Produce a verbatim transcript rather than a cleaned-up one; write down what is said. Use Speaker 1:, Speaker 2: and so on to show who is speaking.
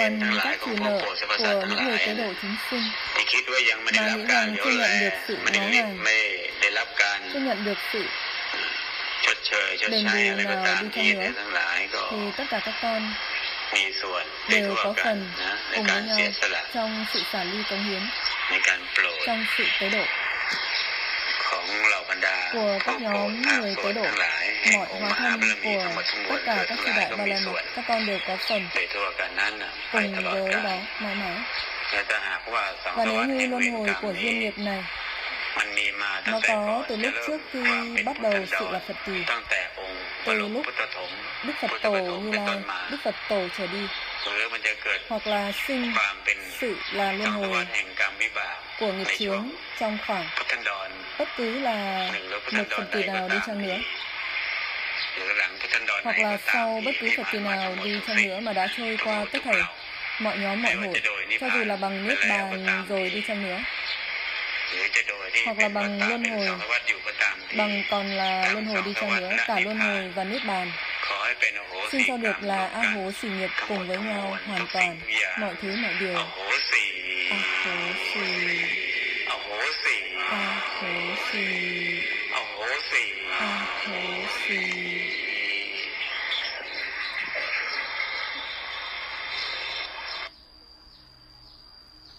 Speaker 1: phần các thù nợ của những người tế độ chúng sinh mà nghĩ rằng chưa nhận được sự ngó ngàng, chưa nhận được sự đền bù nào đi chăng nữa, thì tất cả các con đều có phần cùng với nhau trong sự xả ly cống hiến, trong sự tế độ của các nhóm người tế độ, mọi hóa thân của tất cả các chư đại Ba La Mật, các con đều có phần cùng với đó mãi mãi. Và nếu như luân hồi của duyên nghiệp này nó có từ lúc trước khi bắt đầu sự là Phật Tỳ, từ lúc Đức Phật Tổ Như Lai, Đức Phật Tổ trở đi, hoặc là sinh sự là luân hồi của nghiệp chướng trong khoảng bất cứ là một Phật Tỳ nào đi chăng nữa, hoặc là sau bất cứ Phật Tỳ nào đi chăng nữa mà đã trôi qua tất thảy mọi nhóm mọi hội, cho dù là bằng Niết Bàn rồi đi chăng nữa, hoặc là bằng luân hồi, bằng còn là luân hồi đi chăng nữa, cả luân hồi và Niết Bàn, xin cho được là A Hố xỉ nghiệp cùng với nhau hoàn toàn, mọi thứ mọi điều. A Hố xỉ, A Hố xỉ, A Hố xỉ, A Hố xỉ.